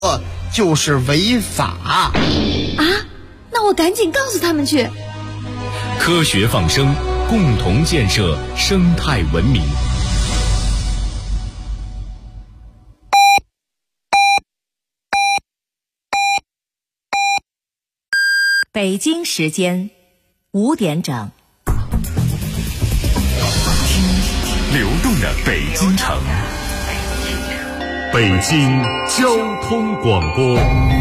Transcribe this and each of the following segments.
就是违法啊！那我赶紧告诉他们去。 科学放生，共同建设生态文明。 北京时间5点整。 流动的北京城，北京交通广播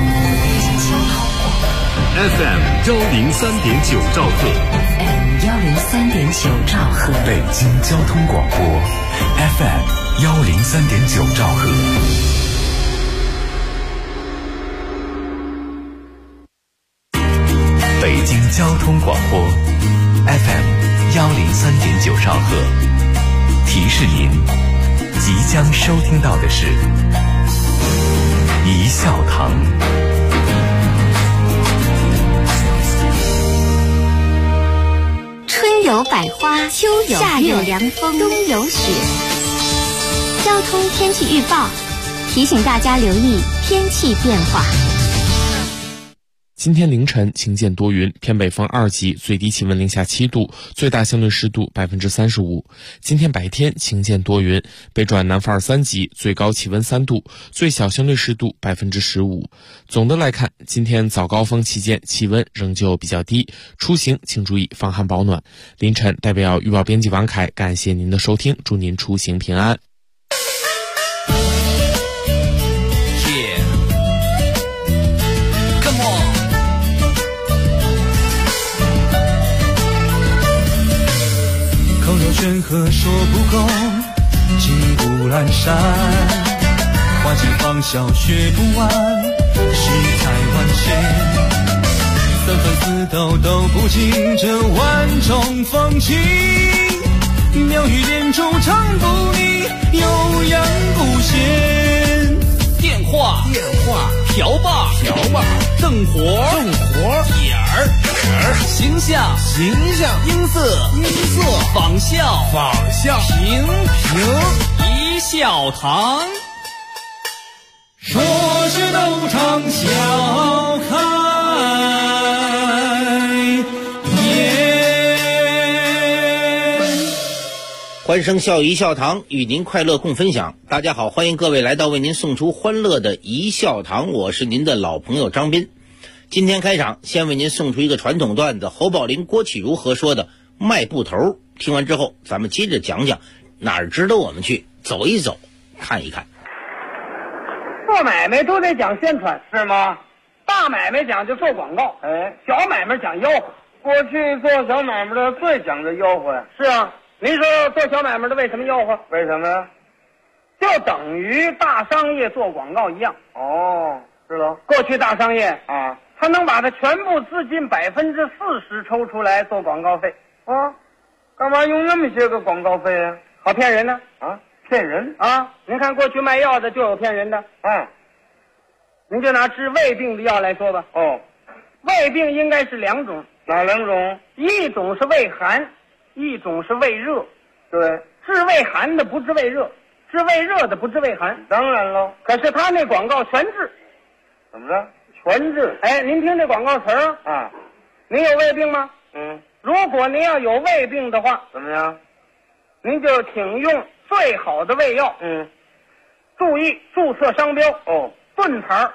FM 103.9兆赫 103.9兆赫， 北京交通广播 FM 103.9兆赫。北京交通广播 FM 103.9兆赫。提示您，即将收听到的是一笑堂。 春有百花，秋有夏有凉风，冬有雪。交通天气预报提醒大家留意天气变化。 今天凌晨晴间多云，偏北风2级，最低气温零下7度，最大相对湿度35%。今天白天晴间多云，北转南风2、3级，最高气温3度，最小相对湿度15%。总的来看，今天早高峰期间气温仍旧比较低，出行请注意防寒保暖。凌晨代表预报编辑王凯感谢您的收听，祝您出行平安。 劝和说不够，骑虎阑珊，花季芳笑学不完，世态万千，三番四斗都不尽这万种风情，妙语连珠唱不腻，悠扬不闲。 电话瓢把正活点儿形象音色仿效平一笑堂， 说是斗场笑开颜。 欢声笑语一笑堂，与您快乐共分享。大家好，欢迎各位来到为您送出欢乐的一笑堂，我是您的老朋友张斌。今天开场先为您送出一个传统段子，侯宝林、郭启儒合说的卖布头。听完之后，咱们接着讲讲哪儿值得我们去走一走看一看。 做买卖都得讲宣传，是吗？大买卖讲究做广告，小买卖讲吆喝。过去做小买卖的最讲究吆喝呀。是啊，您说做小买卖的为什么吆喝？为什么呀？就等于大商业做广告一样。哦，是了。过去大商业啊，他能把他全部资金40%抽出来做广告费啊，干嘛用那么些个广告费啊？好骗人呢啊！骗人啊！您看过去卖药的就有骗人的，您就拿治胃病的药来说吧。哦，胃病应该是2种，哪2种？一种是胃寒，一种是胃热。对，治胃寒的不治胃热，治胃热的不治胃寒。当然喽，可是他那广告全治。怎么着？全治？哎，您听这广告词儿啊，您有胃病吗？如果您要有胃病的话，怎么样？您就请用最好的胃药。注意注册商标。哦，盾牌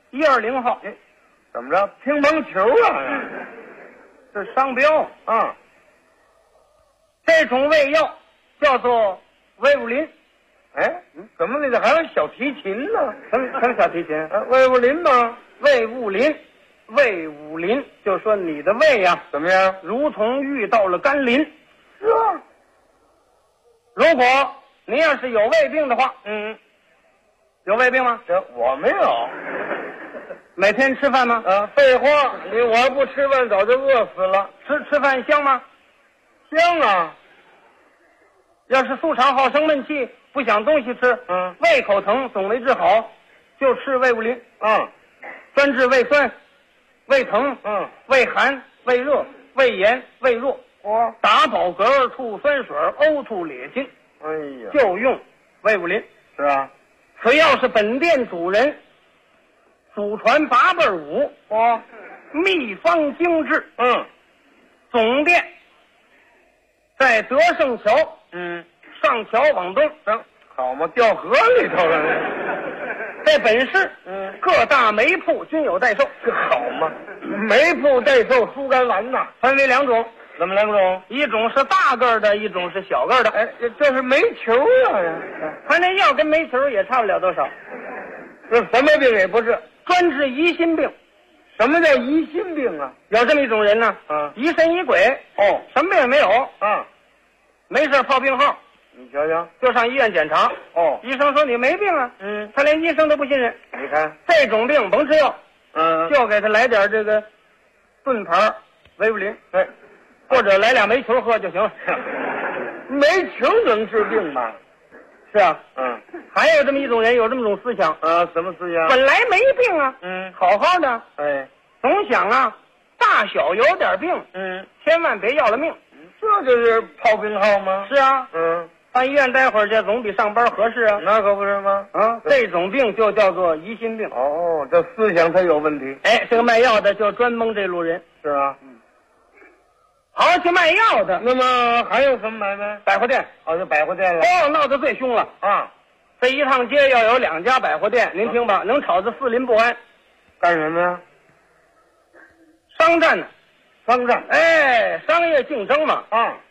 120号。怎么着？乒乓球啊？这商标啊。这种胃药叫做胃物林。哎，怎么那个还有小提琴呢？什么小提琴？胃物林吗？胃物林。胃武林，就说你的胃呀，怎么样？如同遇到了甘霖。是啊。如果您要是有胃病的话，有胃病吗？我没有。每天吃饭吗？废话，我要不吃饭早就饿死了。吃饭香吗？香啊。要是素肠好生闷气，不想东西吃，胃口疼总为治好，就吃胃物林。专治胃酸、胃疼、胃寒、胃热、胃炎、胃弱，打饱嗝、吐酸水、呕吐咧精。哎呀，就用胃物林。是啊，此药是本店主人祖传8辈5，秘方精致，总店在德胜桥，上桥往东， 好嘛，掉河里头了。 在本市，各大煤铺均有代售， 这好嘛，煤铺代售猪肝丸呐， 分为2种， 怎么2种？ 一种是大个的，一种是小个的。 哎，这是煤球啊！ 他那药跟煤球也差不了多少。 这什么病也不治， 专治疑心病。 什么叫疑心病啊？ 有这么一种人呢，疑神疑鬼，什么病也没有，没事泡病号， 你瞧瞧， 就上医院检查，医生说你没病啊，他连医生都不信任。 你看这种病甭吃药，就给他来点这个盾牌维布林，或者来2煤球喝就行了。 煤球能治病吗？ 是啊，还有这么一种人，有这么种思想， 什么思想？ 本来没病啊，好好的，总想啊，大小有点病，千万别要了命， 这就是泡病号吗？ 是啊，上医院待会儿去，总比上班合适啊。 那可不是吗？ 这种病就叫做疑心病。 这思想它有问题。 哎，这个卖药的就专蒙这路人。 是啊， 好去卖药的。 那么还有什么买卖？ 百货店。 就百货店了。 闹得最凶了啊！ 这一趟街要有2家百货店，您听吧，能吵得四邻不安。 干什么呀？ 商战呢？ 商战。 哎，商业竞争嘛。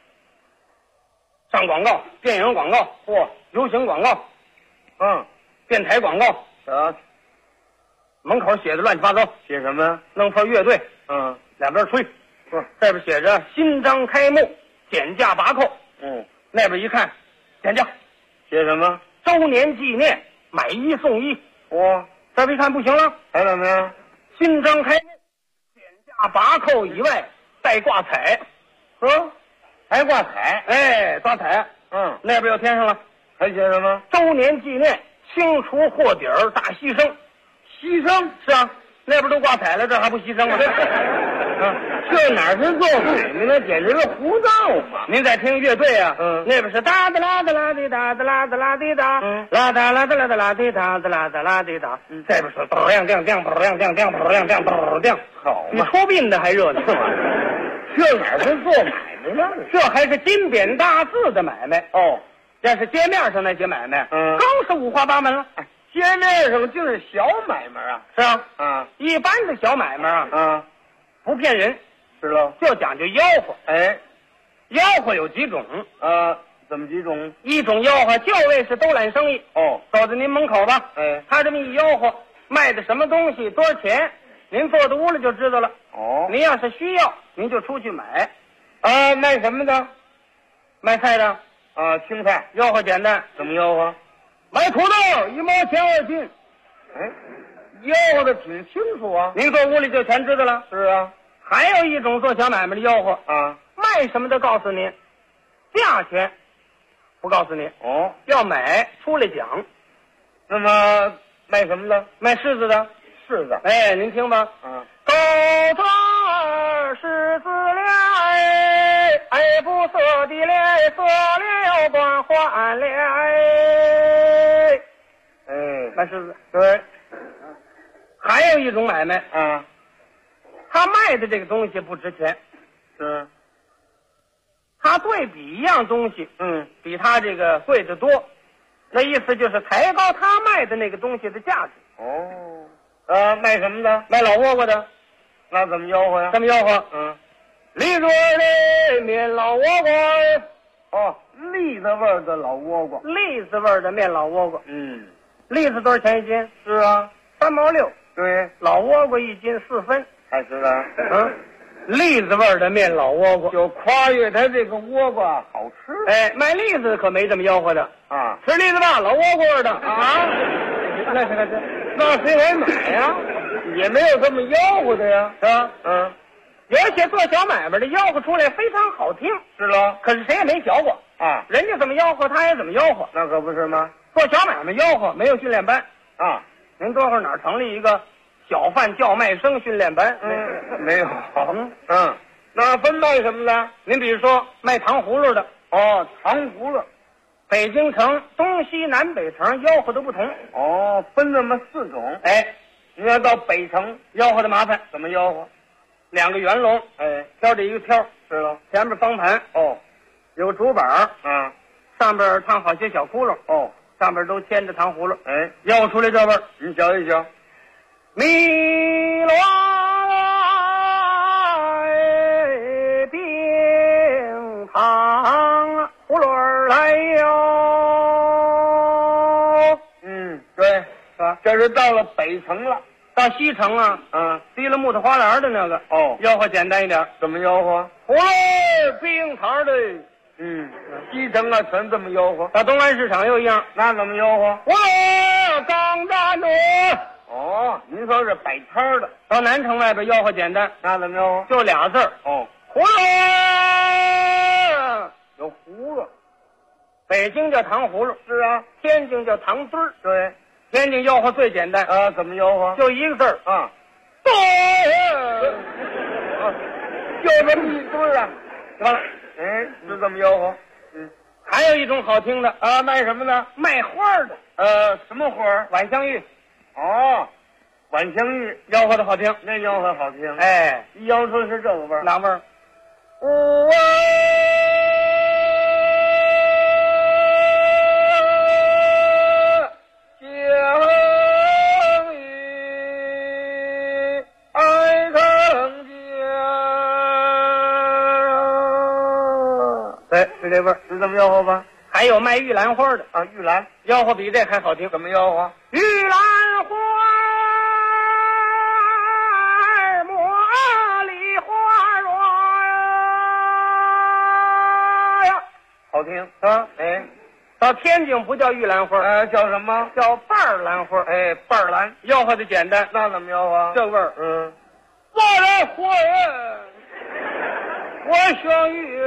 上广告，电影广告，流行广告，电台广告，门口写的乱七八糟。 写什么呀？ 弄份乐队，两边吹，这边写着新章开幕，减价拔扣，那边一看，减价， 写什么？ 周年纪念，买1送1。这边一看不行了， 还怎么样？ 新章开幕，减价拔扣以外，带挂彩， 还挂彩？ 哎，挂彩。那边又添上了， 还写什么？ 周年纪念，清除货底儿，大牺牲。 牺牲？ 是啊，那边都挂彩了，这还不牺牲吗？ 这哪是做买卖呢？简直是胡闹嘛！ 您再听乐队啊，那边是哒哒啦哒啦滴哒哒啦哒啦滴哒，啦哒啦哒啦哒啦滴哒哒啦哒啦滴哒，这边是啵亮亮亮啵亮亮亮啵亮亮啵亮， 好比出殡的还热闹。 这哪是做买卖呢？ 这还是金匾大字的买卖。要是街面上那些买卖，更是五花八门了。 街面上就是小买卖啊。 是啊，一般的小买卖啊，不骗人， 是喽， 就讲究吆喝。吆喝有几种？ 怎么几种？ 一种吆喝就为是兜揽生意。走到您门口吧，他这么一吆喝，卖的什么东西，多少钱，您坐到屋里就知道了。您要是需要，您就出去买。 卖什么的？ 卖菜的。 青菜。 吆喝简单， 怎么吆喝？ 买土豆1毛钱2斤。 吆喝的挺清楚啊。 您坐屋里就全知道了。 是啊。 还有一种做小买卖的吆喝卖什么的告诉您，价钱不告诉您。要买出来讲。 那么卖什么的？ 卖柿子的。 柿子。 哎，您听吧。高庄柿子不色的色了光换了卖柿子。 对。 还有一种买卖他卖的这个东西不值钱， 是他对比一样东西，比他这个贵得多，那意思就是抬高他卖的那个东西的价值。 卖什么的？ 卖老倭瓜的。 那怎么吆喝呀？ 怎么吆喝？栗子味的面老倭瓜。 栗子味的老倭瓜。 栗子味的面老倭瓜。栗子多少钱一斤？ 是啊 ，3毛6。 对。 老倭瓜1斤4分。 还是的。 栗子味的面老倭瓜， 就夸越它这个倭瓜好吃。 哎，卖栗子可没这么吆喝的吃栗子吧，老倭瓜味的那谁来买呀？也没有这么吆喝的呀， 是吧？有些做小买卖的吆喝出来非常好听， 是喽。 可是谁也没学过人家怎么吆喝，他也怎么吆喝。 那可不是吗？ 做小买卖吆喝没有训练班您多会儿哪儿成立一个小贩叫卖声训练班？ 没有。那分卖什么的？ 您比如说卖糖葫芦的。 糖葫芦。 北京城东西南北城吆喝都不同。 分那么4种。 你要到北城吆喝的麻烦，怎么吆喝？2个圆笼，哎，挑着一个挑，知了，前面方盘，哦，有个竹板，啊，上边烫好些小窟窿，哦，上边都牵着糖葫芦，哎，吆喝出来这味儿，你瞧一瞧，米乱冰糖葫芦来哟，对，啊，这是到了北城了。到西城啊，提了木头花篮的那个，哦，吆喝简单一点，怎么吆喝？葫芦冰糖的，西城啊全这么吆喝。到东安市场又一样，那怎么吆喝？葫芦钢蛋的。哦，您说是摆摊的。到南城外边吆喝简单，那怎么吆喝？就俩字儿，哦，葫芦，有葫芦。北京叫糖葫芦，是啊，天津叫糖墩儿，对。天津吆喝最简单啊，怎么吆喝？就一个字儿啊，对，就这么一堆啊，完了，就这么吆喝。还有一种好听的啊，卖什么呢？卖花的。什么花？晚香玉。哦，晚香玉吆喝的好听，那吆喝好听。哎，一吆出是这个味儿，哪味儿？这味儿是这么吆喝吧？还有卖玉兰花的啊，玉兰吆喝比这还好听，怎么吆喝？玉兰花茉莉花蕊呀，好听啊！哎，到天津不叫玉兰花，叫什么？叫瓣儿兰花。哎，瓣儿兰吆喝的简单，那怎么吆喝？这味儿，瓣儿花我想玉。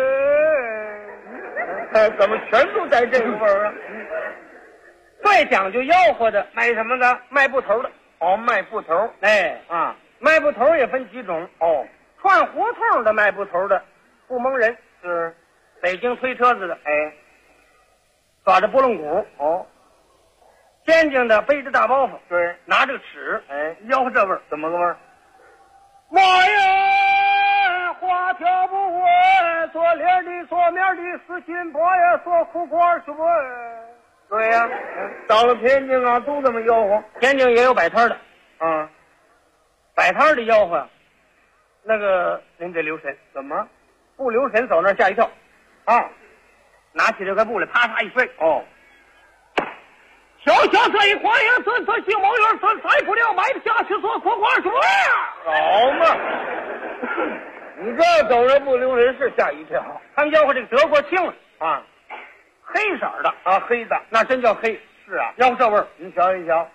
怎么全都在这个味儿啊？最讲究吆喝的卖什么的？卖布头的。哦，卖布头。哎啊，卖布头也分几种。哦，串胡同的卖布头的不蒙人，是北京推车子的。哎，抓着拨浪鼓。哦，天津的背着大包袱。对，拿着尺。哎，吆喝这味儿，怎么个味儿？妈呀，花条不稳，左脸的左面的死心婆呀，左苦瓜去问。对呀，到了天津啊，都这么吆喝。天津也有摆摊的，啊，摆摊的吆喝，那个您得留神。怎么？不留神走那儿吓一跳，啊，拿起这块布来，啪嚓一摔。哦。小小这一花呀，这小毛院，这栽不了，买不下去，做苦瓜去问。好嘛。你这走人不留人是吓一跳。他们吆喝这个德国青啊，黑色的啊，黑的那真叫黑。是啊，吆喝这味儿，您瞧一瞧。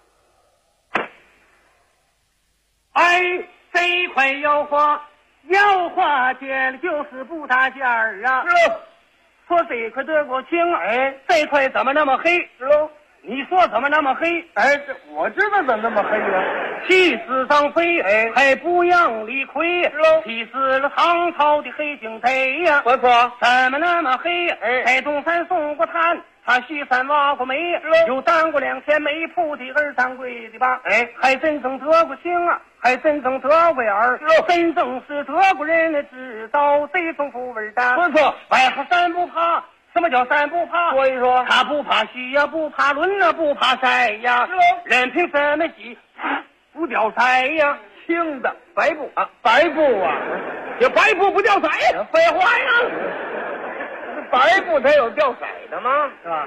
哎，这一块吆喝尖了就是不大件儿啊。是。说这一块德国青，哎，这块怎么那么黑？是喽。你说怎么那么黑？哎，这我知道怎么那么黑了。气死张飞，哎，还不让李逵，是喽。气死了唐朝的黑警贼呀。不错，怎么那么黑？哎，在东山送过炭，他西山挖过煤，是喽。又当过2天煤铺的二掌柜的吧？哎，还真正得过情啊，还真正得过眼儿，是喽。真正是德国人的知道这种富味的。不错，外号山不怕。什么叫山不怕？说一说。他不怕虚呀，不怕抡呀，不怕晒呀。是喽。任凭什么洗，不掉色呀。青的白布啊，白布啊，这白布不掉色呀？废话呀，白布它有掉色的吗？是吧？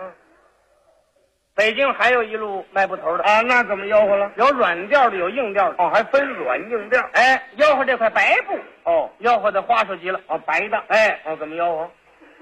北京还有一路卖布头的啊，那怎么吆喝了？有软调的，有硬调的。哦，还分软硬调。哎，吆喝这块白布。哦，吆喝的花哨极了。哦，白的。哎，哦，怎么吆喝？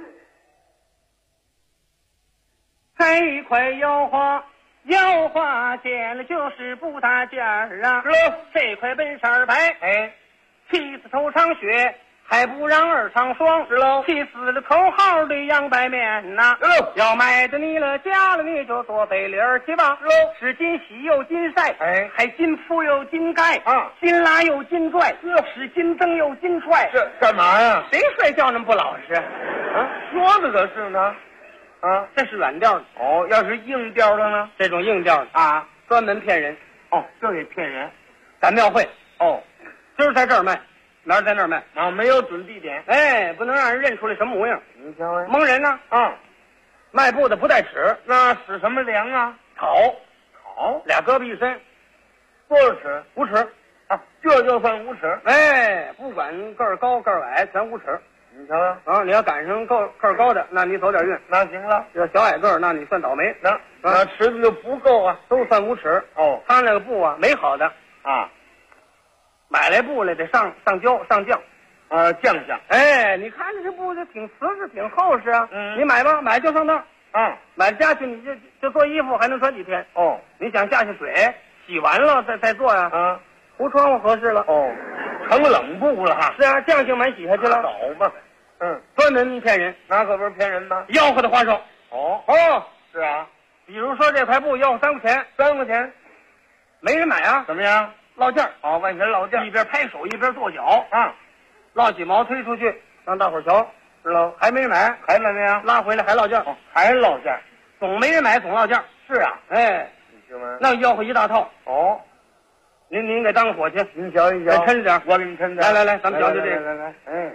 这一块腰花尖了就是不大件儿啊。这块本色白，哎，气死头长雪，还不让2场霜。是喽，气死了头号的洋白面呐。要买的你了家了，你就多备理儿去吧。是金洗又金晒，哎，还金铺又金盖啊，金拉又金拽，是金蹬又金踹。这干嘛呀？谁睡觉那么不老实啊？说的可是呢。啊，这是软调的。哦，要是硬调的呢？这种硬调的啊，专门骗人。 哦，这也骗人。 咱庙会哦， 今儿在这儿卖，明儿在那儿卖啊，没有准地点。 哎，不能让人认出来什么模样。 你瞧啊， 蒙人呢啊， 卖布的不带尺， 那使什么量啊？ 草俩胳膊一伸， 多少尺 ？5尺啊，这就算5尺。 哎，不管个儿高个儿矮，全5尺。 你瞧啊， 啊，你要赶上个儿高的，那你走点运。 那行了。 要小矮个儿，那你算倒霉。 那尺子就不够啊， 都算5尺。 哦， 他那个布啊，没好的啊， 买来布来得上胶上酱。 酱。 哎，你看这布就挺瓷实，挺厚实啊。你买吧，买就上当。买家去你就做衣服，还能穿几天？ 哦， 你想下去水洗完了再做呀？糊窗户合适了。 哦，成冷布了哈。 是啊，酱性满洗下去了。 好嘛。 专门骗人， 那可不是骗人吗？ 吆喝的花哨。 哦，是啊。 比如说这块布要3块钱 ，3块钱， 没人买啊？ 怎么样？ 落价。 外钱落价， 一边拍手一边跺脚啊， 落几毛推出去，让大伙儿瞧。知道还没人买， 还买没有？ 拉回来还落价， 还落价， 总没人买，总落价。 是啊， 哎， 你听吗？ 那吆喝一大套。 哦， 您给当个伙计， 您瞧一瞧， 抻着点， 我给你抻着。 来，咱们瞧瞧这个。 来，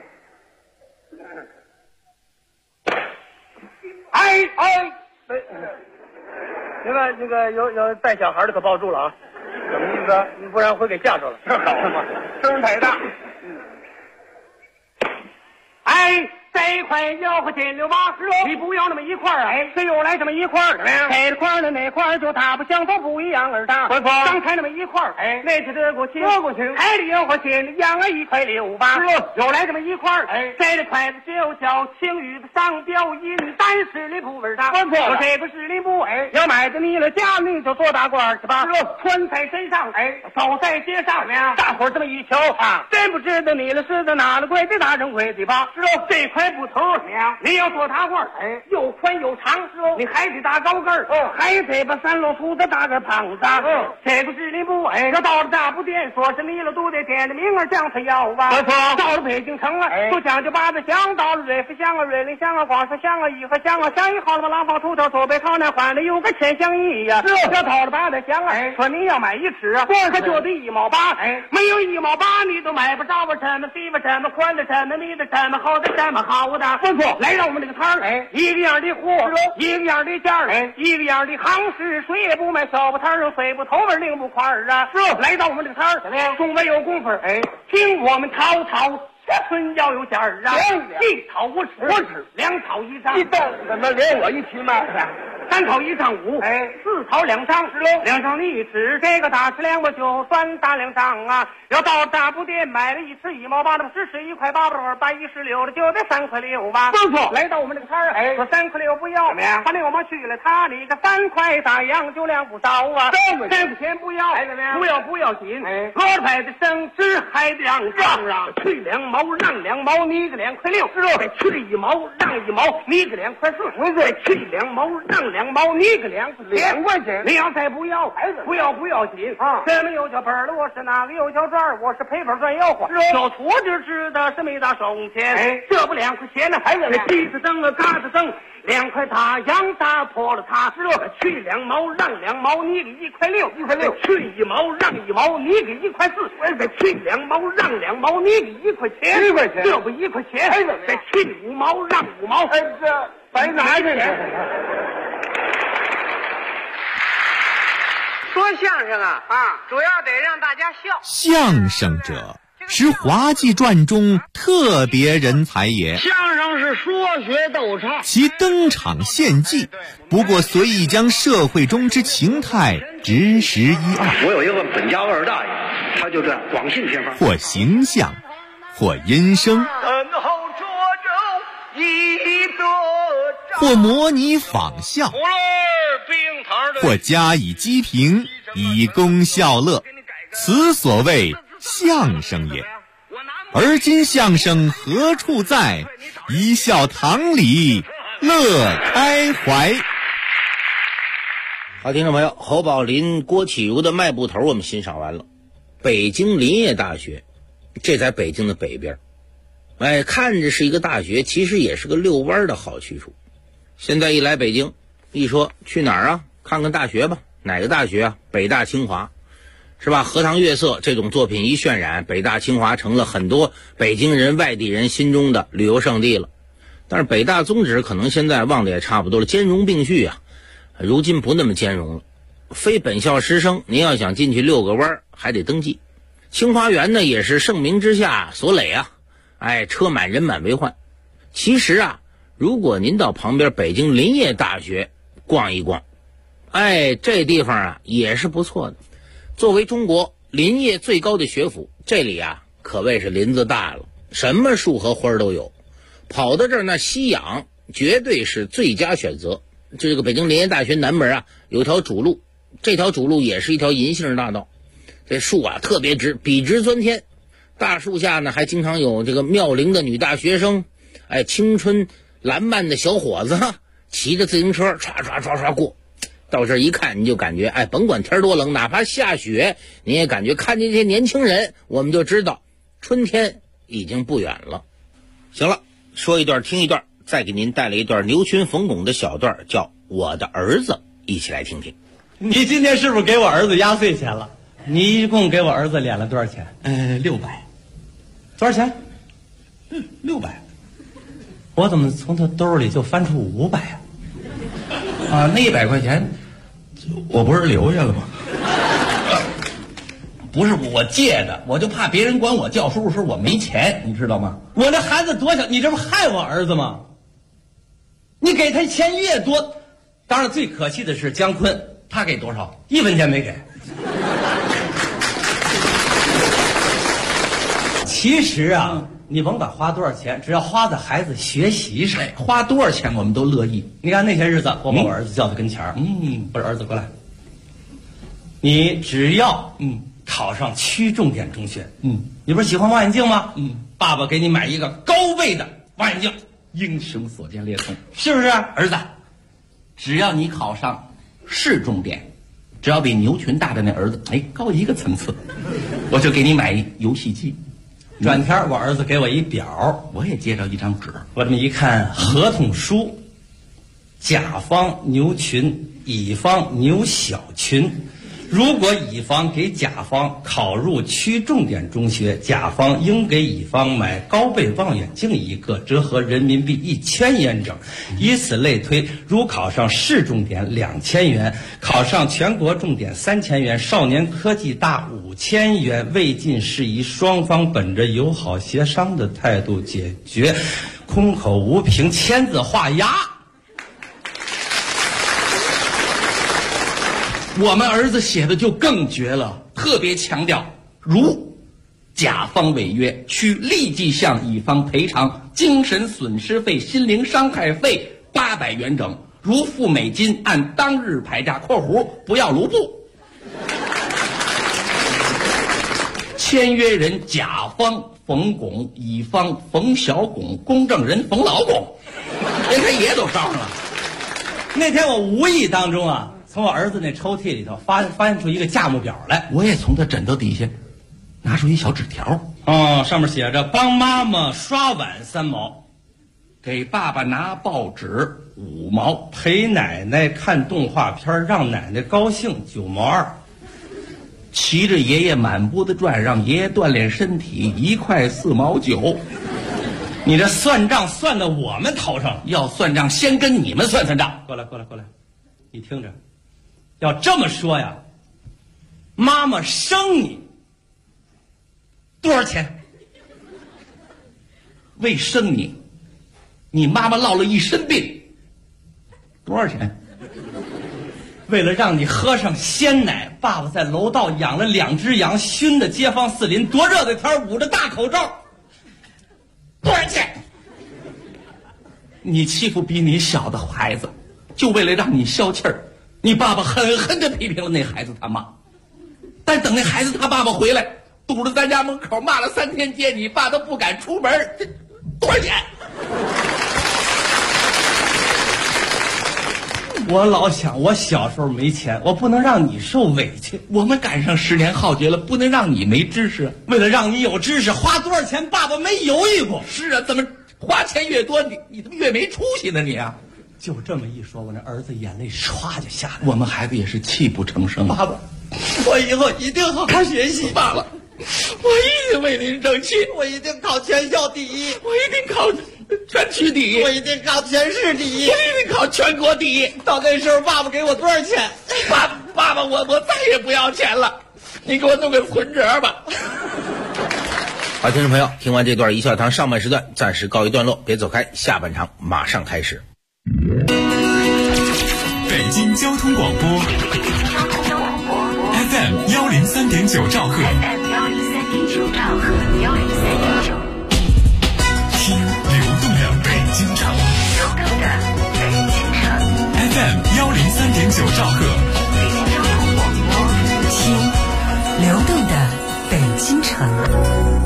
那个有带小孩的可抱住了啊！ 什么意思啊？ 不然会给吓着了。 这好嘛，声太大。 这块吆喝进溜吧，你不要那么一块啊！谁又来这么一块儿？这块的那块就大不相同，不一样而大。刚才那么一块儿，那就得过去，海里吆喝进羊啊1块6吧。又来这么一块儿，这的筷子就叫青玉的上标银丹十里铺味大。说这个十里铺，要买的你了家，你就做大官去吧。穿在身上，走在街上，大伙儿这么一瞧啊，真不知道你了是在哪了贵的大人贵的吧？这块布头，你要做大褂，又宽又长，你还得打高跟儿，还得把3摞粗的大个胖子。这个十里布，要到了大布店，说是你了都得点着名儿将他要吧。到了北京城了，就讲究八子乡，到了瑞福乡啊、瑞林乡啊、广福乡啊、颐和乡啊，乡一好了嘛，廊坊出条左北朝南换了有个1000乡一呀。要到了八子乡啊，说你要买1尺啊，可就得1毛8，没有1毛8你都买不着啊，这么细吧，这么宽的，这么密的，这么厚的，这么好的。来到我们这个摊儿，一个样的货，一个样的价，一个样的行市，谁也不卖，小布摊儿水不头儿另不块儿啊。来到我们这个摊儿，怎么样？中没有功夫，听我们滔滔。这村要有价儿啊！1套5尺，2套1张。 怎么连我一起卖 ？3套1张5，4套2张，2张1尺，这个大尺量我就算大2张啊！要到大布店买了1尺1毛8的，10尺1块8吧，8、16的就得3块6吧。来到我们这个摊儿，说3块6不要，把6毛去了，他你个3块大洋就量不着啊！3块钱不要，不要紧，罗牌的升值还两账啊，去2毛让2毛，你个2块6，再去1毛让1毛，你个2块4，再去2毛让2毛，你个2块钱，你要再不要，不要紧啊！这么又叫本儿了，我是那个又叫转儿，我是赔本赚吆喝，小徒就知道是没大收钱，这不2块钱呢，这鸡子蹬啊，嘎子蹬。2块大洋打破了它，去2毛让2毛，你给1块6，去1毛让1毛，你给1块4，再去2毛让2毛，你给1块钱，这不1块钱，再去5毛让5毛， 这白拿去。 说相声啊，主要得让大家笑。 相声者是滑稽传中特别人才也， 相声是说学逗唱， 其登场献技不过随意将社会中之情态直实一二。 我有一个本家二大爷，他就这广信偏方， 或形象，或音声， 身后坐着一个， 或模拟仿效，或加以讥评，以功笑乐，此所谓相声也。而今相声何处在？一笑堂里乐开怀。 好，听众朋友，侯宝林、郭启儒的卖布头我们欣赏完了。北京林业大学，这在北京的北边，看着是一个大学，其实也是个遛弯的好去处。现在一来北京，一说去哪儿啊？看看大学吧。哪个大学啊？北大清华。 是吧？荷塘月色这种作品一渲染，北大清华成了很多北京人、外地人心中的旅游胜地了。但是北大宗旨可能现在忘得也差不多了，兼容并蓄啊，如今不那么兼容了。非本校师生，您要想进去遛个弯还得登记。清华园呢也是盛名之下所累啊，车满人满为患。其实啊，如果您到旁边北京林业大学逛一逛，这地方啊也是不错的。作为中国林业最高的学府，这里啊可谓是林子大了，什么树和花都有。跑到这儿那吸氧绝对是最佳选择。这个北京林业大学南门啊有条主路，这条主路也是一条银杏大道，这树啊特别直，笔直钻天。大树下呢还经常有这个妙龄的女大学生，青春烂漫的小伙子骑着自行车唰唰唰唰过。到这儿一看，你就感觉甭管天多冷，哪怕下雪，你也感觉看见这些年轻人，我们就知道春天已经不远了。行了，说一段听一段，再给您带来一段牛群冯巩的小段，叫我的儿子，一起来听听。 你今天是不是给我儿子压岁钱了？你一共给我儿子敛了多少钱？600。多少钱？600。我怎么从他兜里就翻出500啊？ 那100块钱我不是留下了吗？不是我借的，我就怕别人管我叫叔叔时我没钱，你知道吗？ 我那孩子多小，你这不害我儿子吗？你给他钱越多，当然最可惜的是姜昆， 他给多少 ？1分钱没给。其实啊，你甭管花多少钱，只要花在孩子学习上， 花多少钱我们都乐意。 你看那些日子，我把我儿子叫到跟前我说儿子过来，你只要考上区重点中学，你不是喜欢望远镜吗？爸爸给你买一个高倍的望远镜。 英雄所见略同， 是不是？ 儿子，只要你考上市重点，只要比牛群大的那儿子高一个层次，我就给你买一游戏机。 转天我儿子给我一表， 我也接着一张纸， 我这么一看合同书，甲方牛群，乙方牛小群。如果乙方给甲方考入区重点中学，甲方应给乙方买高倍望远镜1个，折合人民币1000元整。以此类推，如考上市重点2000元，考上全国重点3000元，少年科技大5000元。未尽事宜，双方本着友好协商的态度解决，空口无凭，签字画押。 我们儿子写的就更绝了，特别强调，如甲方违约，需立即向乙方赔偿精神损失费、心灵伤害费800元整，如付美金按当日牌价（括弧不要卢布）。签约人甲方冯巩，乙方冯小巩，公证人冯老巩，连他爷都招上了。 那天我无意当中啊，从我儿子那抽屉里头发现出一个价目表来， 我也从他枕头底下拿出一小纸条， 上面写着帮妈妈刷碗3毛， 给爸爸拿报纸5毛， 陪奶奶看动画片让奶奶高兴9毛2， 骑着爷爷满屋子转让爷爷锻炼身体1块4毛9。 你这算账算到我们头上了， 要算账先跟你们算账。 过来，你听着，要这么说呀，妈妈生你多少钱？ 为生你，你妈妈落了一身病，多少钱？ 为了让你喝上鲜奶，爸爸在楼道养了2只羊，熏的街坊四邻，多热的天，捂着大口罩，多少钱？ 你欺负比你小的孩子，就为了让你消气儿，你爸爸狠狠地批评了那孩子他妈。但等那孩子他爸爸回来，堵着咱家门口骂了3天街，你爸都不敢出门，这多少钱？ 我老想，我小时候没钱，我不能让你受委屈。 我们赶上10年浩劫了，不能让你没知识。 为了让你有知识，花多少钱，爸爸没犹豫过。 是啊，怎么花钱越多，你怎么越没出息呢？你啊， 就这么一说，我那儿子眼泪唰就下来了。 我们孩子也是泣不成声。 爸爸， 我以后一定好好学习。爸爸，我一定为您争气，我一定考全校第一，我一定考全区第一，我一定考全市第一，我一定考全国第一。到那时候，爸爸给我多少钱？爸爸，我再也不要钱了，你给我弄个存折吧。 好，听众朋友，听完这段一笑堂上半时段暂时告一段落，别走开，下半场马上开始。 北京交通广播 FM 103.9兆赫，听流动的北京城，FM 103.9兆赫， 听流动的北京城。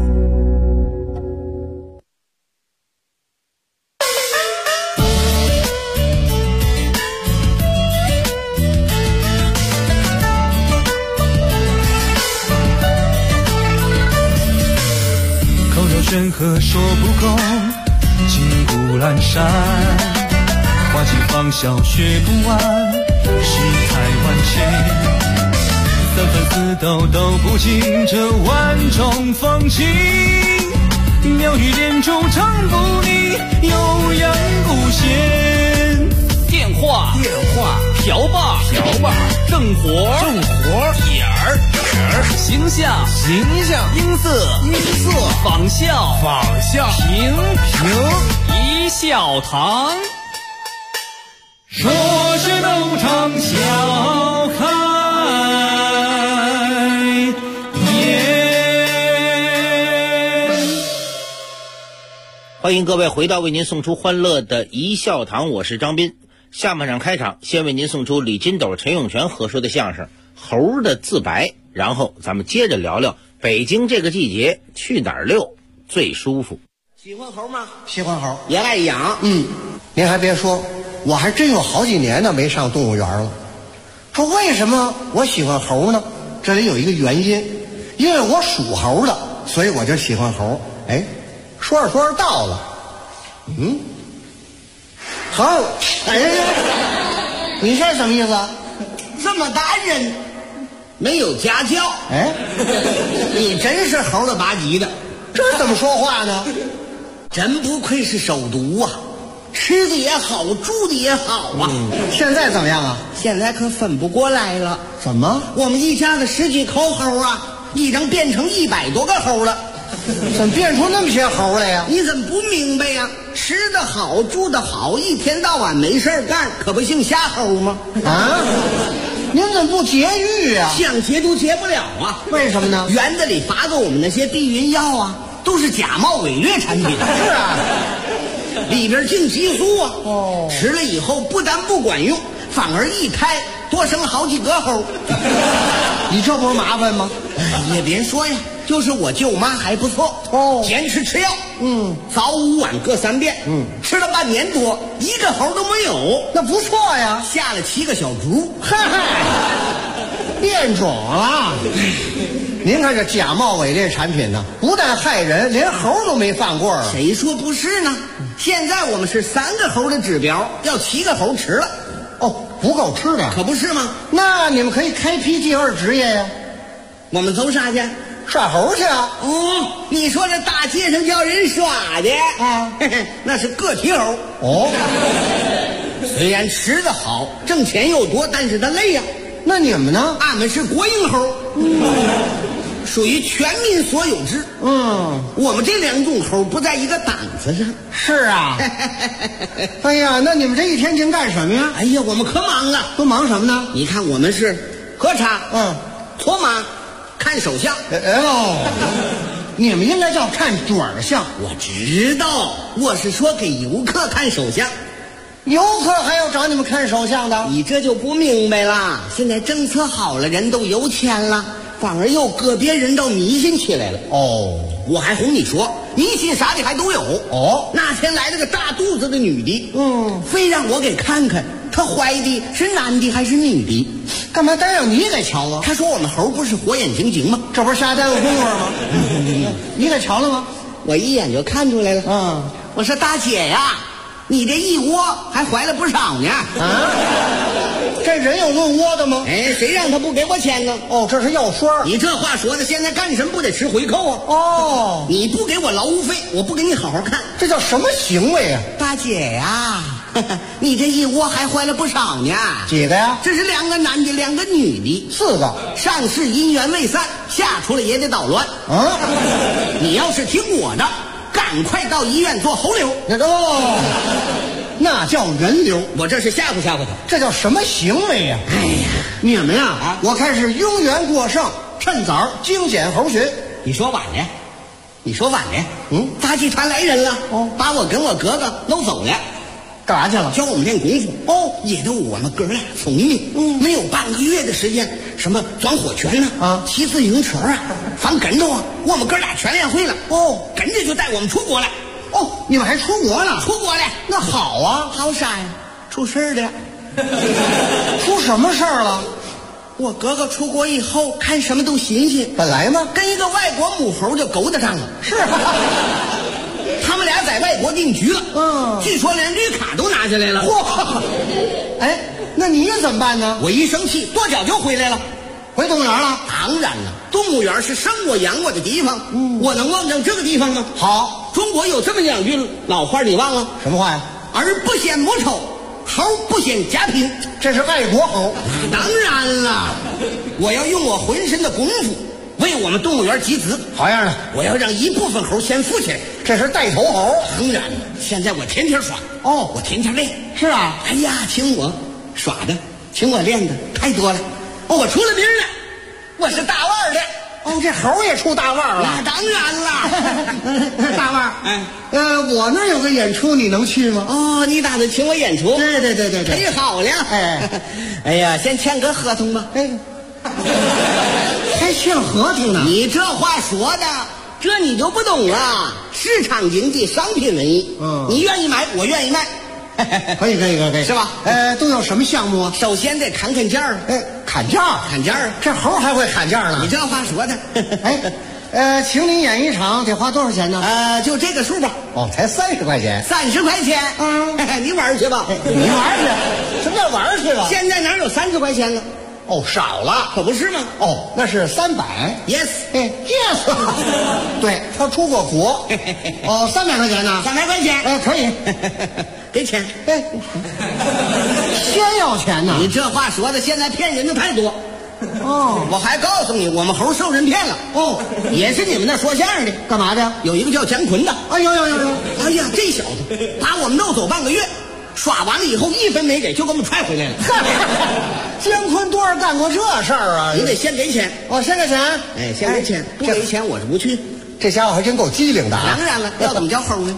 任何说不够，骑虎阑珊，花季芳笑学不完，世态万千，三分四斗都不尽这万种风情，妙语连珠唱不腻，悠扬无限。 电话瓢把正活点儿形象音色仿效评一笑堂， 说是都唱笑开颜。 欢迎各位回到为您送出欢乐的一笑堂，我是张斌。下半场开场，先为您送出李金斗、陈永泉合说的相声《猴的自白》，然后咱们接着聊聊北京这个季节去哪儿遛最舒服。 喜欢猴吗？ 喜欢猴， 也爱养。 您还别说，我还真有好几年呢没上动物园了。说为什么我喜欢猴呢？这里有一个原因，因为我属猴的，所以我就喜欢猴。哎，说着说着到了，猴，哎，你这什么意思？ 这么大人没有家教， 哎， 你真是猴了吧唧的， 这怎么说话呢？ 真不愧是首都啊，吃的也好，住的也好啊。 现在怎么样啊？ 现在可分不过来了。 怎么？ 我们一家子10几口猴啊，已经变成100多个猴了。 怎么变出那么些猴来呀？ 你怎么不明白呀？吃得好，住得好，一天到晚没事干，可不姓瞎猴吗？ 啊？您怎么不节育啊？ 想节都节不了啊。 为什么呢？ 园子里发给我们那些避孕药啊，都是假冒伪劣产品。 是啊， 里边进激素啊。吃了以后不但不管用，反而一胎多生好几个猴。 你这不是麻烦吗？ 也别说呀，就是我舅妈还不错坚持吃药，早午晚各3遍，吃了半年多，一个猴都没有， 那不错呀， 下了7个小猪， 变种了。您看这假冒伪劣产品呢，不但害人，连猴都没放过了。 谁说不是呢？现在我们是3个猴的指标，要7个猴吃了。 不够吃的， 可不是吗？ 那你们可以开辟第2职业呀。 我们走啥去？ 耍猴去啊！ 你说这大街上叫人耍的啊，那是个体猴。虽然吃得好，挣钱又多，但是他累呀。 那你们呢？ 俺们是国营猴，属于全民所有制。我们这2种猴不在一个档次上。 是啊。哎呀，那你们这一天净干什么呀？ 哎呀，我们可忙了。 都忙什么呢？ 你看我们是喝茶，搓麻，看手相。 你们应该叫看准相。 我知道，我是说给游客看手相。 游客还要找你们看手相的？ 你这就不明白了。现在政策好了，人都有钱了，反而有个别人都迷信起来了。我还哄你说，迷信啥的还都有。那天来了个大肚子的女的，非让我给看看她怀的是男的还是女的。 干嘛单让你给瞧啊？ 他说我们猴不是火眼金睛吗？ 这不是瞎耽误功夫吗？你给瞧了吗？ 我一眼就看出来了。我说大姐呀，你这一窝还怀了不少呢。 这人有论窝的吗？ 哎，谁让他不给我钱呢？ 哦，这是要刷。 你这话说的，现在干什么不得吃回扣啊？ 哦， 你不给我劳务费，我不给你好好看， 这叫什么行为啊？ 大姐呀，你这一窝还怀了不少呢。 几个呀？ 这是2个男的2个女的 ，4个。 上世姻缘未散，下出来也得捣乱。你要是听我的，赶快到医院做猴流。 那叫人流。 我这是吓唬吓唬他。 这叫什么行为呀？ 哎呀， 你们呀，我看是庸元过剩，趁早精简猴学。 你说晚了，你说晚了。杂技团来人了，把我跟我哥哥搂走了。 干啥去了？ 教我们练功夫。也都我们哥俩聪明。没有半个月的时间，什么钻火圈呢？骑自行车啊，翻跟头啊，我们哥俩全练会了。跟着就带我们出国了。 你们还出国了？ 出国了。 那好啊。 好啥呀？出事儿了。 出什么事儿了？ 我哥哥出国以后看什么都新鲜。 本来呢， 跟一个外国母猴就勾搭上了。 是。 他们俩在外国定居了。据说连绿卡都拿下来了。 嚯！哎，那你怎么办呢？ 我一生气，跺脚就回来了。 回动物园了？ 当然了，动物园是生我养我的地方。我能忘掉这个地方吗？ 好， 中国有这么2句老话，你忘了？ 什么话呀？ 儿不嫌母丑，猴不嫌家贫。 这是爱国猴。 当然了，我要用我浑身的功夫为我们动物园集资。 好样的！ 我要让一部分猴先富起来。 这是带头猴。 当然了，现在我天天耍。我天天练。 是啊。 哎呀，请我耍的，请我练的太多了。我出了名了，我是大腕的。 这猴也出大腕了。 那当然了。 大腕。我那有个演出，你能去吗？ 你打算请我演出？ 对。 忒好了。哎呀，先签个合同吧。 还签合同呢？ 你这话说的，这你就不懂了。市场经济，商品文艺。你愿意买，我愿意卖。 可以， 是吧？ 都有什么项目啊？ 首先得砍价儿。 砍价？这猴还会砍价呢？ 你这话说的。请你演一场得花多少钱呢？ 就这个数吧。 才30块钱。 30块钱。你玩去吧。 你玩去？什么叫玩去了？ 现在哪有30块钱了？ 少了， 可不是吗？ 那是300。 Yes， 对，他出过国。300块钱呢 ？300块钱。 可以， 给钱。 先要钱呢？ 你这话说的，现在骗人的太多。我还告诉你，我们猴受人骗了。也是你们那说相声的。 干嘛的？ 有一个叫姜昆的。 有。 哎呀，这小子把我们弄走半个月，耍完了以后1分没给，就给我们踹回来了。 姜昆多少干过这事儿啊？ 你得先给钱。 先给钱。 先给钱，不给钱我是不去。 这家伙还真够机灵的啊！ 当然了，要怎么叫猴呢？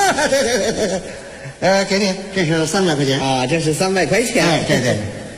对。给你，这是300块钱啊，这是300块钱。 对。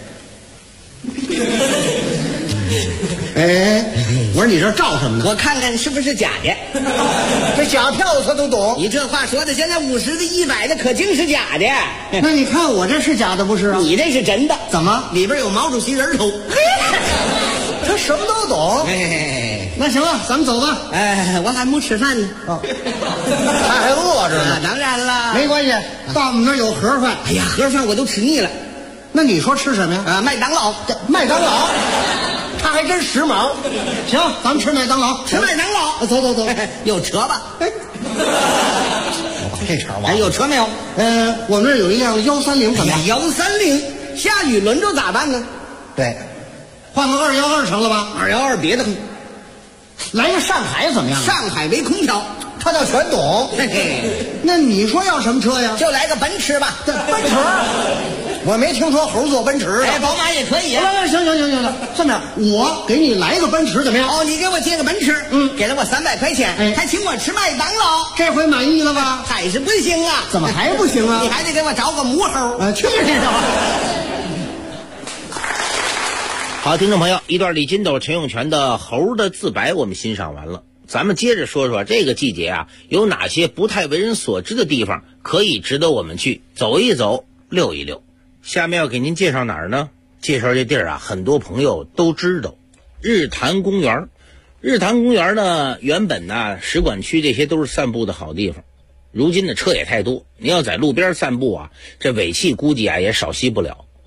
我说你这照什么呢？ 我看看是不是假的。 这假票他都懂。 你这话说的，现在50的100的可净是假的。 那你看我这是假的不是啊？ 你这是真的。 怎么？ 里边有毛主席人头。 他什么都懂。那行了，咱们走吧。 我还没吃饭呢。 他还饿着呢。 当然了。 没关系，到我们那儿有盒饭。 哎呀，盒饭我都吃腻了。 那你说吃什么呀？ 麦当劳。 麦当劳。他还真时髦。行，咱们吃麦当劳。 吃麦当劳。 走。 有车吧？ 我把这茬忘了。 有车没有？ 我们这儿有一辆130，怎么样 ？130，下雨轮着咋办呢？ 对，换个212成了吧 ？212别的， 来个上海怎么样？ 上海没空调， 他倒全懂。那你说要什么车呀？ 就来个奔驰吧。 奔驰。我没听说猴坐奔驰的。 宝马也可以。 行，这么样，我给你来个奔驰怎么样？ 你给我借个奔驰。给了我300块钱，还请我吃麦当劳， 这回满意了吧？ 还是不行啊？ 怎么还不行啊？ 你还得给我找个母猴。 去你的！ 好，听众朋友，一段李金斗、陈永泉的《猴的自白》我们欣赏完了，咱们接着说说这个季节啊，有哪些不太为人所知的地方可以值得我们去走一走、溜一溜。下面要给您介绍哪儿呢？介绍这地儿啊，很多朋友都知道，日坛公园。日坛公园呢，原本呢，使馆区这些都是散步的好地方，如今的车也太多，你要在路边散步啊，这尾气估计啊也少吸不了。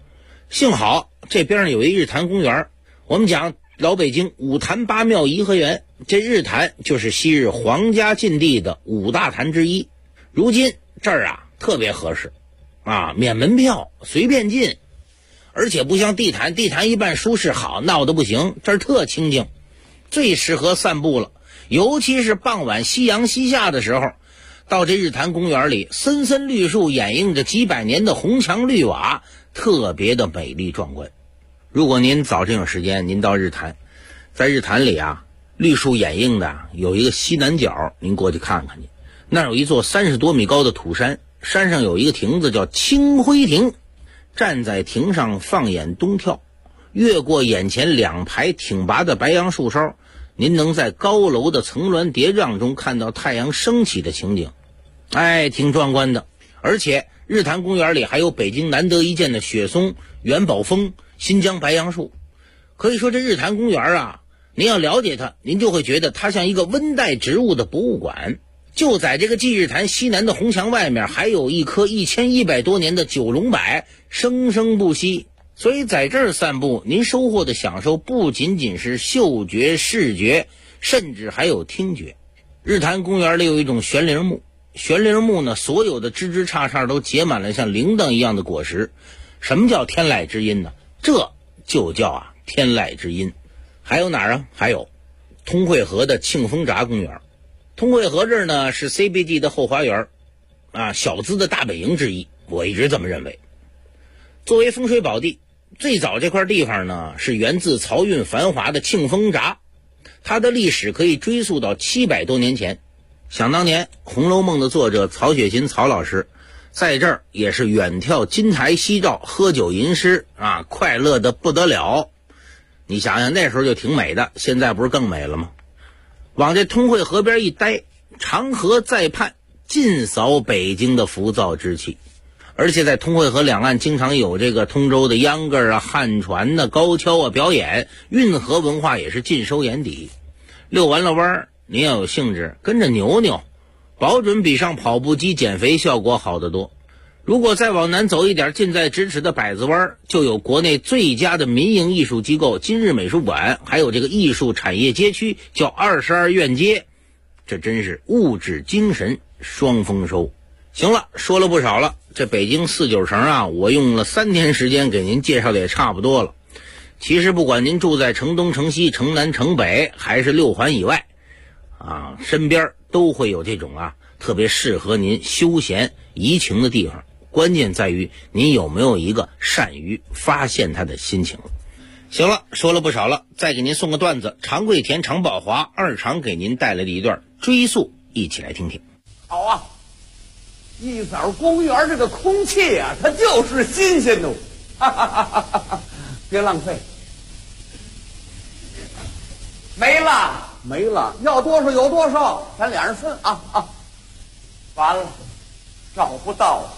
幸好这边上有一日坛公园，我们讲老北京五坛八庙颐和园，这日坛就是昔日皇家禁地的五大坛之一。如今这儿啊特别合适啊，免门票，随便进，而且不像地坛一般舒适好，闹得不行，这儿特清静，最适合散步了。尤其是傍晚夕阳西下的时候，到这日坛公园里，森森绿树掩映着几百年的红墙绿瓦，特别的美丽壮观。如果您早晨有时间，您到日坛，在日坛里啊，绿树掩映的有一个西南角，您过去看看去。那儿有一座30多米高的土山，山上有一个亭子叫清辉亭，站在亭上放眼东眺，越过眼前2排挺拔的白杨树梢，您能在高楼的层峦叠嶂中看到太阳升起的情景，挺壮观的。而且日坛公园里还有北京难得一见的雪松、元宝枫、新疆白杨树。可以说这日坛公园啊，您要了解它，您就会觉得它像一个温带植物的博物馆。就在这个季日坛西南的红墙外面，还有一棵1100多年的九龙柏，生生不息。所以在这儿散步，您收获的享受不仅仅是嗅觉、视觉，甚至还有听觉。日坛公园里有一种悬铃木，悬铃木呢，所有的枝枝杈杈都结满了像铃铛一样的果实。什么叫天籁之音呢？这就叫天籁之音。还有哪儿啊？还有通惠河的庆丰闸公园。通惠河这儿呢是 CBD 的后花园小资的大本营之一，我一直这么认为。作为风水宝地，最早这块地方呢是源自漕运繁华的庆丰闸，它的历史可以追溯到700多年前。想当年《红楼梦》的作者曹雪芹曹老师在这儿也是远眺金台夕照，喝酒吟诗快乐的不得了。你想想那时候就挺美的，现在不是更美了吗？往这通惠河边一待，长河在畔，尽扫北京的浮躁之气。而且在通惠河两岸经常有这个通州的秧歌旱船高跷表演，运河文化也是尽收眼底。遛完了弯，您要有兴致跟着扭扭，保准比上跑步机减肥效果好得多。如果再往南走一点，近在咫尺的百子湾就有国内最佳的民营艺术机构今日美术馆，还有这个艺术产业街区叫22院街，这真是物质精神双丰收。行了，说了不少了，这北京4-9城我用了3天时间给您介绍的也差不多了。其实不管您住在城东、城西、城南、城北，还是6环以外身边都会有这种特别适合您休闲怡情的地方。关键在于您有没有一个善于发现它的心情。行了，说了不少了，再给您送个段子，常贵田、常宝华二常给您带来的一段追溯，一起来听听。 好啊，一早公园这个空气它就是新鲜的，别浪费。没了，要多少有多少，咱俩人分完了，找不到，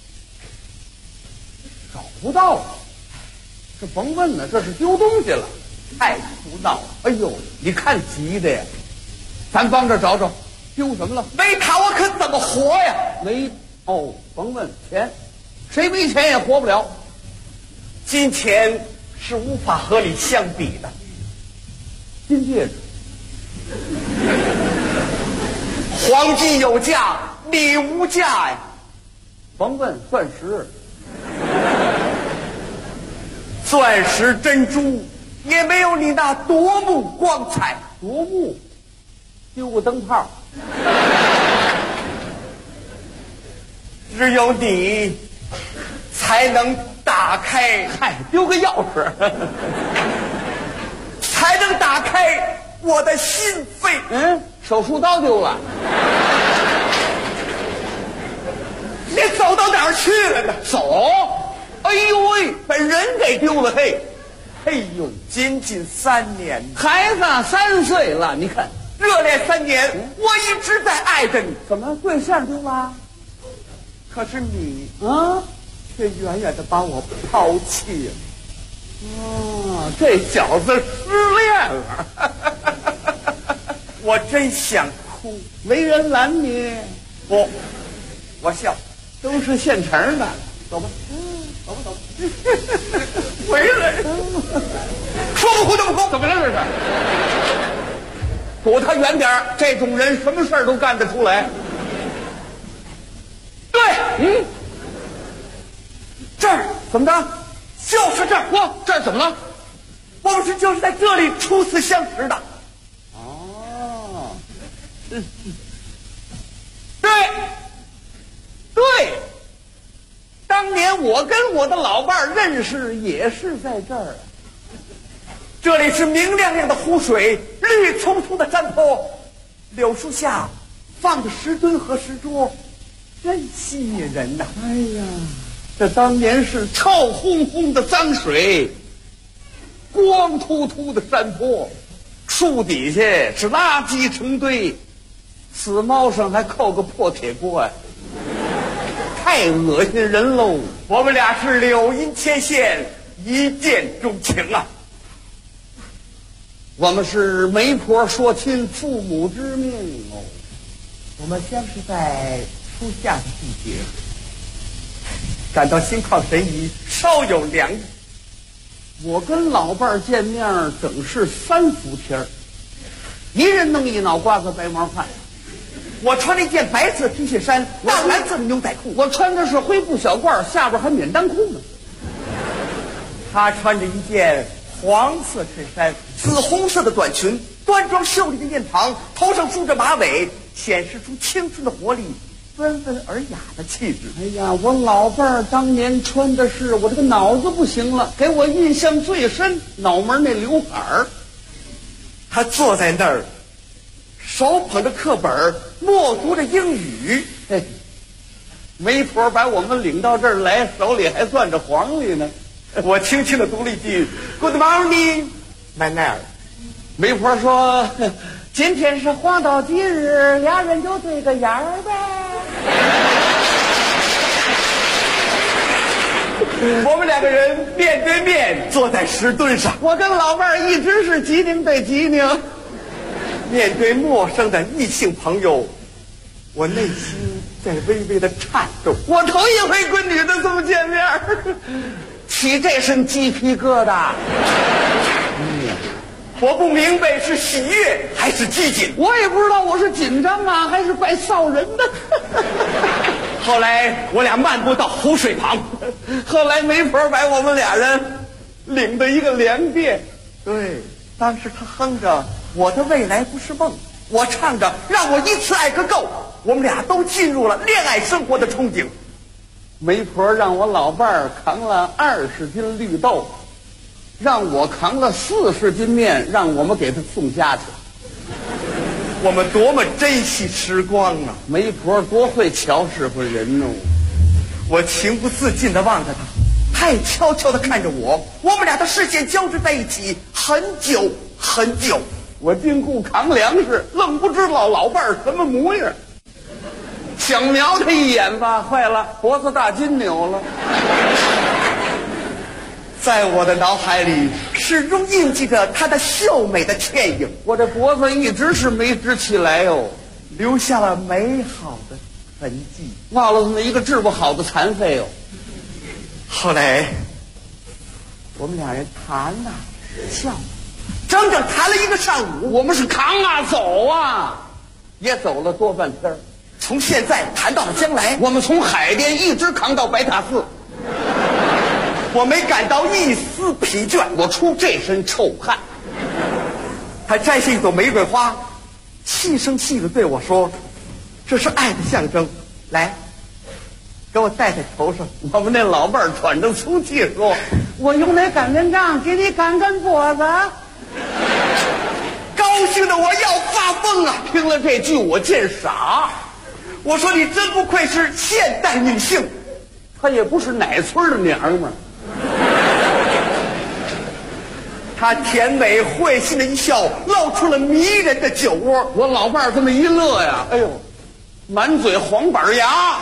这甭问了，这是丢东西了，太胡闹了。哎呦，你看急的呀，咱帮着找找，丢什么了？没他我可怎么活呀？甭问钱，谁没钱也活不了。金钱是无法和你相比的。金戒指，黄金有价，你无价呀。甭问钻石，钻石珍珠也没有你那夺目光彩。夺目，丢个灯泡，只有你才能打开。丢个钥匙才能打开我的心扉。手术刀丢了，你走到哪儿去了呢？走，哎呦喂，把人给丢了。仅仅3年，孩子3岁了，你看热恋3年，我一直在爱着你。怎么对象丢了？可是你却远远的把我抛弃了。这小子失恋了，我真想哭，没人拦你。我笑，都是现成的。走吧，走吧。 回来！说不哭就不哭， 怎么了这是？ 躲他远点儿，这种人什么事儿都干得出来。对，这儿怎么着？就是这儿。 哇，这儿怎么了？ 我们是就是在这里初次相识的。 哦， 对，当年我跟我的老伴儿认识也是在这儿。这里是明亮亮的湖水，绿葱葱的山坡，柳树下放着石墩和石桌，真吸引人呐！ 哎呀，这当年是臭烘烘的脏水， 光秃秃的山坡，树底下是垃圾成堆，死猫上还扣个破铁锅呀，太恶心人喽！我们俩是柳荫牵线，一见钟情啊！我们是媒婆说亲，父母之命哦。我们相识在初夏的季节，感到心旷神怡，稍有凉意。我跟老伴儿见面整是3伏天儿，一人弄一脑瓜子白毛汗。我穿了一件白色 T 恤衫，淡蓝色的牛仔裤， 我穿的是灰布小褂，下边还免裆裤呢。 他穿着一件黄色衬衫，紫红色的短裙，端庄秀丽的面庞，头上梳着马尾，显示出青春的活力，温文尔雅的气质。 哎呀，我老伴儿当年穿的是，我这个脑子不行了，给我印象最深，脑门那刘海儿。 他坐在那儿，手捧着课本，默读着英语。 嘿，媒婆把我们领到这儿来，手里还攥着黄历呢。 我轻轻地读了一句 "Good morning, my dear"。 媒婆说：“今天是黄道吉日，俩人就对个眼儿呗。” 我们2个人面对面坐在石墩上， 我跟老伴儿一直是机灵对机灵。 面对陌生的异性朋友，我内心在微微的颤抖。 我头一回跟女的这么见面，起这身鸡皮疙瘩。 我不明白是喜悦还是激进， 我也不知道我是紧张啊还是怪臊人的。 后来我俩漫步到湖水旁， 后来媒婆把我们俩人领到一个粮店。 对，当时他哼着我的未来不是梦，我唱着让我一次爱个够，我们俩都进入了恋爱生活的憧憬。 媒婆让我老伴儿扛了20斤绿豆，让我扛了40斤面，让我们给他送家去。 我们多么珍惜时光啊！ 媒婆多会瞧使唤人哦！ 我情不自禁地望着他，他也悄悄地看着我，我们俩的视线交织在一起很久很久。 我禁锢扛粮食，愣不知道老伴儿什么模样。想瞄他一眼吧，坏了，脖子大筋扭了。 在我的脑海里始终印记着她的秀美的倩影， 我这脖子一直是没直起来哟， 留下了美好的痕迹， 落了这么一个治不好的残废哟。 后来我们俩人谈呐笑，整整谈了一个上午。 我们是扛啊走啊，也走了多半天。 从现在谈到了将来， 我们从海边一直扛到白塔寺。 我没感到一丝疲倦， 我出这身臭汗。 他摘下一朵玫瑰花，细声细语对我说：“这是爱的象征，来，给我戴在头上。” 我们那老伴儿喘着粗气说：“我用那干针杖给你干干脖子。” 高兴的我要发疯啊！ 听了这句我见傻， 我说你真不愧是现代女性。 她也不是哪村的娘们儿。 她甜美会心的一笑，露出了迷人的酒窝。 我老伴儿这么一乐呀，哎呦，满嘴黄板牙。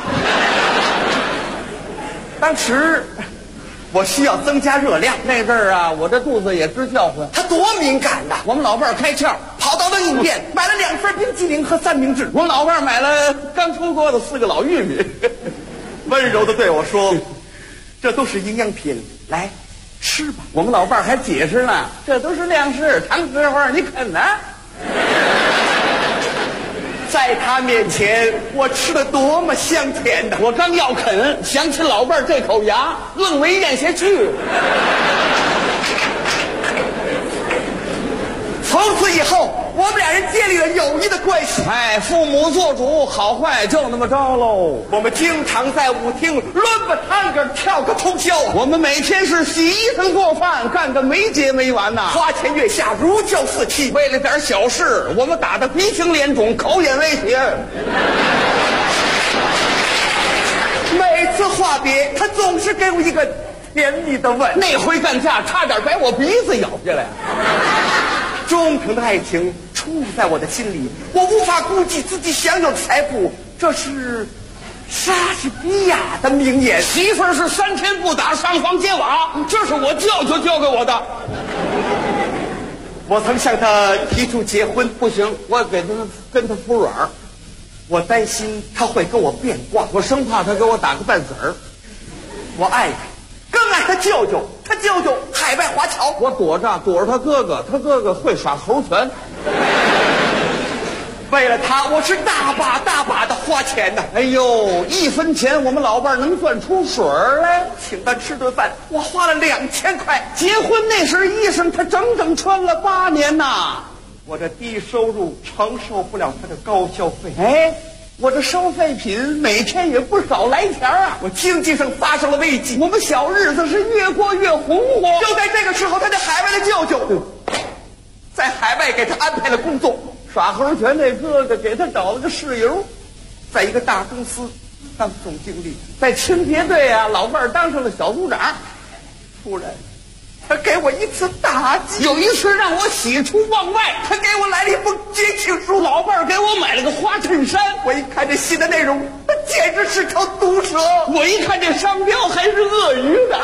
当时我需要增加热量， 那阵儿啊，我这肚子也直叫唤。 他多敏感呐！ 我们老伴儿开窍， 跑到了饮店买了2份冰激凌和3明治。 我老伴儿买了刚出锅的4个老玉米， 温柔地对我说：“这都是营养品，来，吃吃吧。我们老伴儿还解释呢，这都是粮食，糖吃会儿，你啃呢？在他面前，我吃的多么香甜的！我刚要啃，想起老伴儿这口牙，愣没咽下去。从此以后，我们俩人建立了友谊的关系。哎，父母做主，好坏就那么着喽。我们经常在舞厅抡吧探戈，跳个通宵。我们每天是洗衣裳做饭，干个没结没完呐。花前月下，如胶似漆。为了点小事，我们打得鼻青脸肿，口眼微血。每次话别，他总是给我一个甜蜜的吻。那回干架，差点把我鼻子咬下来。忠诚的爱情出在我的心里，我无法估计自己享有的财富，这是莎士比亚的名言。媳妇儿是3天不打上房揭瓦，这是我舅舅教给我的。我曾向他提出结婚，不行，我跟他服软，我担心他会跟我变卦，我生怕他给我打个半死儿。我爱他，更爱他舅舅，他舅舅海外华侨，我躲着他哥哥，他哥哥会耍猴拳。为了他，我是大把的花钱呢。哎呦，1分钱我们老伴能算出水来。请他吃顿饭，我花了2000块。结婚那身衣裳，他整整穿了8年呐。我这低收入承受不了他的高消费。哎，我这收废品每天也不少来钱啊！我经济上发生了危机，我们小日子是越过越红火。就在这个时候，他的海外的舅舅在海外给他安排了工作，耍猴拳那哥哥给他找了个室友，在一个大公司当总经理，在清洁队啊，老伴儿当上了小组长。突然他给我一次打击，有一次让我喜出望外，他给我来了一封结情书，老伴儿给我买了个花衬衫。我一看这信的内容，那简直是条毒蛇。我一看这商标还是鳄鱼的。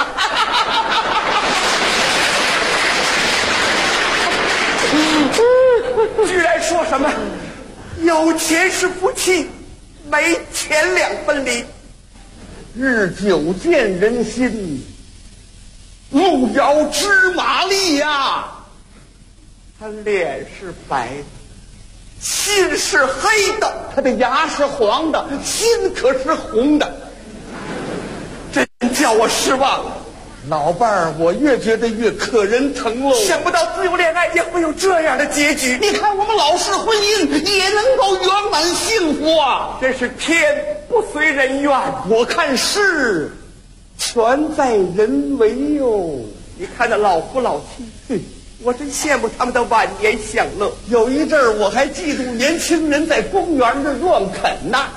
居然说什么有钱是福气，没钱两分离。日久见人心，路遥知马力呀。他脸是白的，心是黑的，他的牙是黄的，心可是红的，真叫我失望了。老伴儿，我越觉得越可人疼喽。想不到自由恋爱也会有这样的结局。你看我们老式婚姻也能够圆满幸福啊！真是天不随人愿，我看事全在人为哟。你看那老夫老妻，我真羡慕他们的晚年享乐。有一阵儿我还嫉妒年轻人在公园里乱啃呢。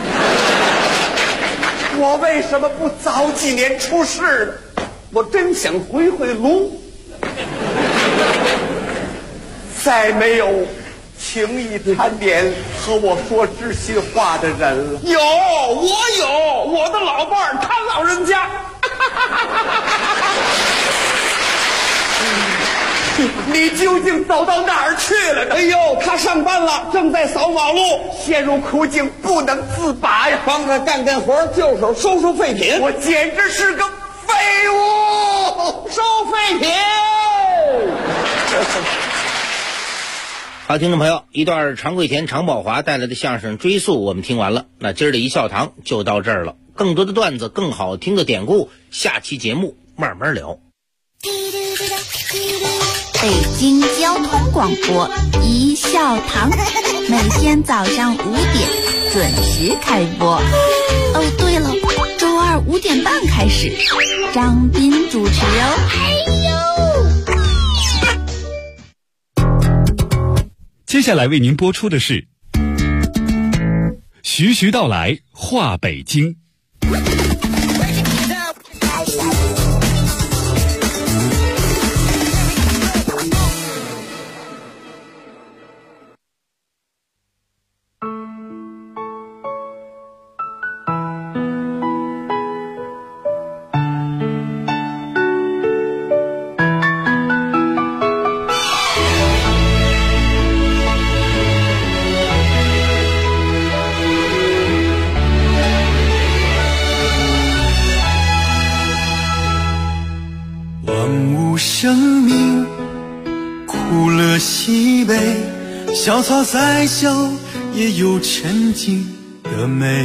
我为什么不早几年出世呢？我真想回炉，再没有情意缠绵和我说知心话的人了。我的老伴儿，他老人家。你究竟走到哪儿去了呢？哎呦，他上班了，正在扫马路，陷入苦境，不能自拔呀！帮他干活，就手收收废品，我简直是个废物，收废品。 好，听众朋友，一段常贵田、常宝华带来的相声《追溯》我们听完了，那今儿的一笑堂就到这儿了。更多的段子，更好听的典故，下期节目慢慢聊。 北京交通广播一笑堂，每天早上5点准时开播。哦，对了，周二5点半开始，张斌主持哦。 接下来为您播出的是徐徐道来话北京。 潇洒再小也有沉静的美，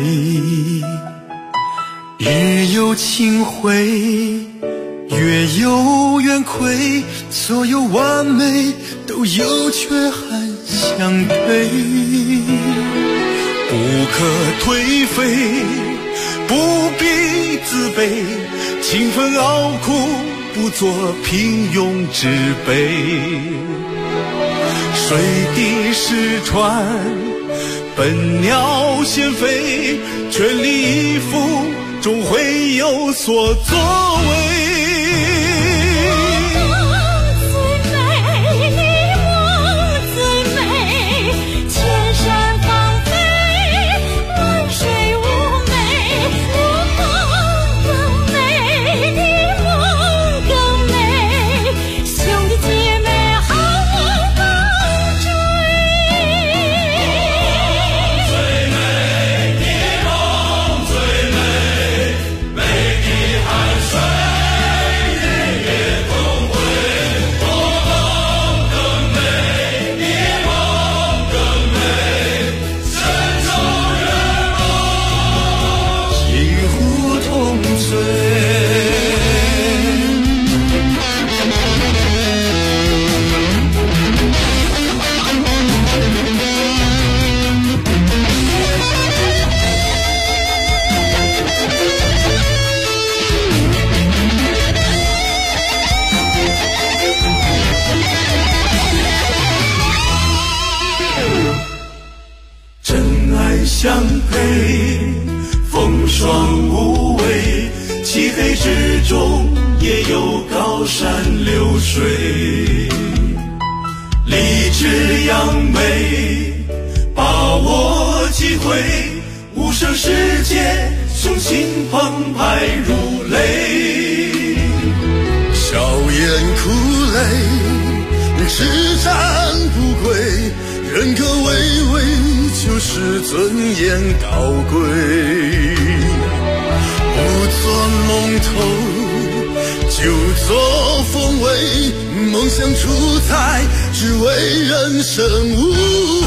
日有清辉，月有圆亏，所有完美都有缺憾相对，不可颓废，不必自卑，勤奋熬苦，不做平庸之辈。水滴石穿，笨鸟先飞，全力以赴，终会有所作为。相配，风霜无畏，漆黑之中也有高山流水，立志扬眉，把握机会，无声世界，雄心澎湃如雷，笑颜苦泪，只战不归，人格巍巍，就是尊严高贵，不做龙头，就做凤尾，梦想主宰，只为人生无